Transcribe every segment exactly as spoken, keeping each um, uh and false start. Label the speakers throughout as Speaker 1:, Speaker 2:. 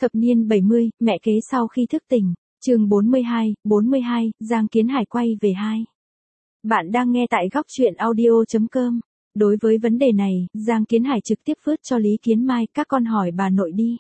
Speaker 1: Thập niên bảy mươi, mẹ kế sau khi thức tỉnh. Chương bốn mươi hai, bốn mươi hai, Giang Kiến Hải quay về hai. Bạn đang nghe tại góc truyện audio chấm com. Đối với vấn đề này, Giang Kiến Hải trực tiếp vớt cho Lý Kiến Mai, các con hỏi bà nội đi.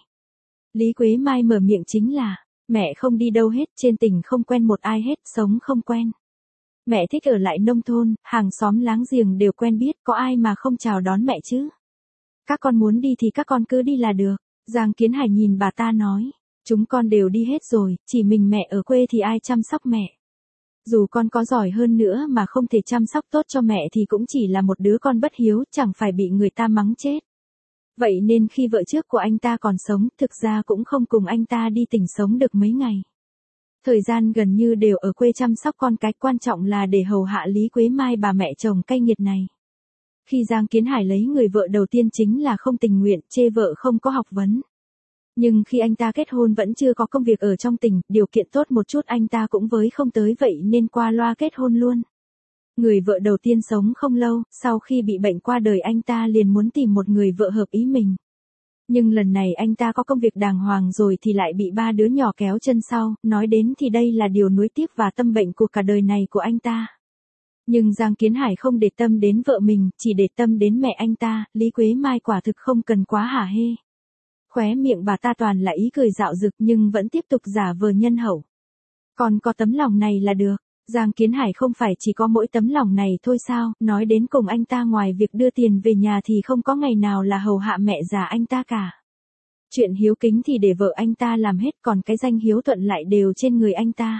Speaker 1: Lý Quế Mai mở miệng chính là, mẹ không đi đâu hết, trên tỉnh không quen một ai hết, sống không quen. Mẹ thích ở lại nông thôn, hàng xóm láng giềng đều quen biết, có ai mà không chào đón mẹ chứ. Các con muốn đi thì các con cứ đi là được. Giang Kiến Hải nhìn bà ta nói, chúng con đều đi hết rồi, chỉ mình mẹ ở quê thì ai chăm sóc mẹ. Dù con có giỏi hơn nữa mà không thể chăm sóc tốt cho mẹ thì cũng chỉ là một đứa con bất hiếu, chẳng phải bị người ta mắng chết. Vậy nên khi vợ trước của anh ta còn sống, thực ra cũng không cùng anh ta đi tỉnh sống được mấy ngày. Thời gian gần như đều ở quê chăm sóc con cái, quan trọng là để hầu hạ Lý Quế Mai bà mẹ chồng cay nghiệt này. Khi Giang Kiến Hải lấy người vợ đầu tiên chính là không tình nguyện, chê vợ không có học vấn. Nhưng khi anh ta kết hôn vẫn chưa có công việc ở trong tỉnh, điều kiện tốt một chút anh ta cũng với không tới, vậy nên qua loa kết hôn luôn. Người vợ đầu tiên sống không lâu, sau khi bị bệnh qua đời anh ta liền muốn tìm một người vợ hợp ý mình. Nhưng lần này anh ta có công việc đàng hoàng rồi thì lại bị ba đứa nhỏ kéo chân sau, nói đến thì đây là điều nuối tiếc và tâm bệnh của cả đời này của anh ta. Nhưng Giang Kiến Hải không để tâm đến vợ mình, chỉ để tâm đến mẹ anh ta, Lý Quế Mai quả thực không cần quá hả hê. Khóe miệng bà ta toàn là ý cười dạo dực nhưng vẫn tiếp tục giả vờ nhân hậu. Còn có tấm lòng này là được. Giang Kiến Hải không phải chỉ có mỗi tấm lòng này thôi sao, nói đến cùng anh ta ngoài việc đưa tiền về nhà thì không có ngày nào là hầu hạ mẹ già anh ta cả. Chuyện hiếu kính thì để vợ anh ta làm hết, còn cái danh hiếu thuận lại đều trên người anh ta.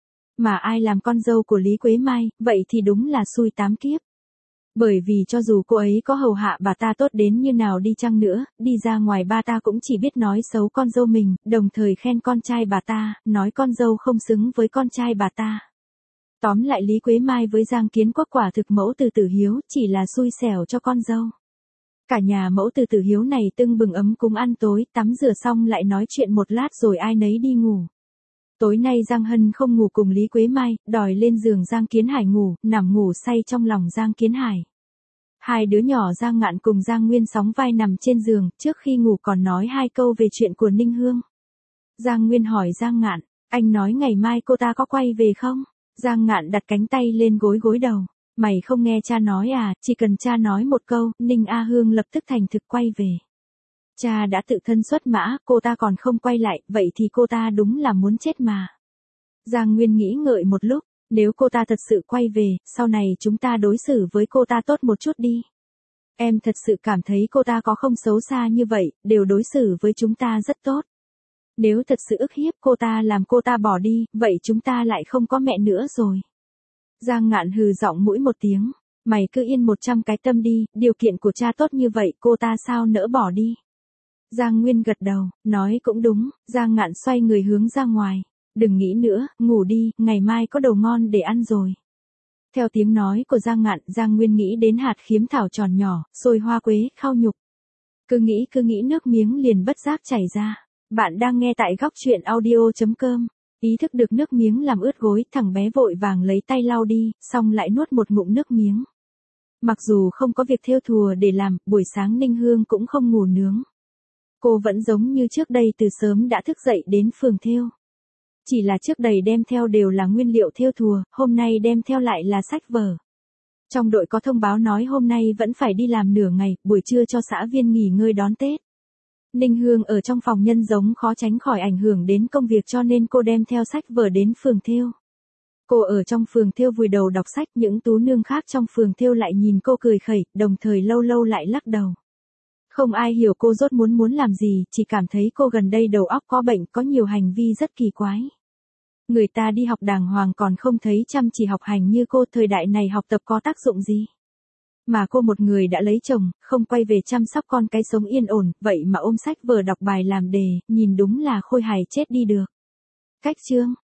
Speaker 1: Mà ai làm con dâu của Lý Quế Mai, vậy thì đúng là xui tám kiếp. Bởi vì cho dù cô ấy có hầu hạ bà ta tốt đến như nào đi chăng nữa, đi ra ngoài ba ta cũng chỉ biết nói xấu con dâu mình, đồng thời khen con trai bà ta, nói con dâu không xứng với con trai bà ta. Tóm lại Lý Quế Mai với Giang Kiến Quốc quả thực mẫu từ tử hiếu, chỉ là xui xẻo cho con dâu. Cả nhà mẫu từ tử hiếu này tưng bừng ấm cúng ăn tối, tắm rửa xong lại nói chuyện một lát rồi ai nấy đi ngủ. Tối nay Giang Hân không ngủ cùng Lý Quế Mai, đòi lên giường Giang Kiến Hải ngủ, nằm ngủ say trong lòng Giang Kiến Hải. Hai đứa nhỏ Giang Ngạn cùng Giang Nguyên sóng vai nằm trên giường, trước khi ngủ còn nói hai câu về chuyện của Ninh Hương. Giang Nguyên hỏi Giang Ngạn, anh nói ngày mai cô ta có quay về không? Giang Ngạn đặt cánh tay lên gối gối đầu. Mày không nghe cha nói à, chỉ cần cha nói một câu, Ninh A Hương lập tức thành thực quay về. Cha đã tự thân xuất mã, cô ta còn không quay lại, vậy thì cô ta đúng là muốn chết mà. Giang Nguyên nghĩ ngợi một lúc, nếu cô ta thật sự quay về, sau này chúng ta đối xử với cô ta tốt một chút đi. Em thật sự cảm thấy cô ta có không xấu xa như vậy, đều đối xử với chúng ta rất tốt. Nếu thật sự ức hiếp cô ta làm cô ta bỏ đi, vậy chúng ta lại không có mẹ nữa rồi. Giang Ngạn hừ giọng mũi một tiếng, mày cứ yên một trăm cái tâm đi, điều kiện của cha tốt như vậy cô ta sao nỡ bỏ đi. Giang Nguyên gật đầu, nói cũng đúng. Giang Ngạn xoay người hướng ra ngoài, đừng nghĩ nữa, ngủ đi, ngày mai có đồ ngon để ăn rồi. Theo tiếng nói của Giang Ngạn, Giang Nguyên nghĩ đến hạt khiếm thảo tròn nhỏ, xôi hoa quế, khao nhục. Cứ nghĩ cứ nghĩ nước miếng liền bất giác chảy ra. Bạn đang nghe tại góc truyện audio chấm com. Ý thức được nước miếng làm ướt gối, thằng bé vội vàng lấy tay lau đi, xong lại nuốt một ngụm nước miếng. Mặc dù không có việc thêu thùa để làm, buổi sáng Ninh Hương cũng không ngủ nướng. Cô vẫn giống như trước đây từ sớm đã thức dậy đến phường thêu. Chỉ là trước đây đem theo đều là nguyên liệu thêu thùa, hôm nay đem theo lại là sách vở. Trong đội có thông báo nói hôm nay vẫn phải đi làm nửa ngày, buổi trưa cho xã viên nghỉ ngơi đón Tết. Ninh Hương ở trong phòng nhân giống khó tránh khỏi ảnh hưởng đến công việc cho nên cô đem theo sách vở đến phường thêu. Cô ở trong phường thêu vùi đầu đọc sách, những tú nương khác trong phường thêu lại nhìn cô cười khẩy, đồng thời lâu lâu lại lắc đầu. Không ai hiểu cô rốt muốn muốn làm gì, chỉ cảm thấy cô gần đây đầu óc có bệnh, có nhiều hành vi rất kỳ quái. Người ta đi học đàng hoàng còn không thấy chăm chỉ học hành như cô, thời đại này học tập có tác dụng gì. Mà cô một người đã lấy chồng, không quay về chăm sóc con cái sống yên ổn, vậy mà ôm sách vở đọc bài làm đề, nhìn đúng là khôi hài chết đi được. Cách chương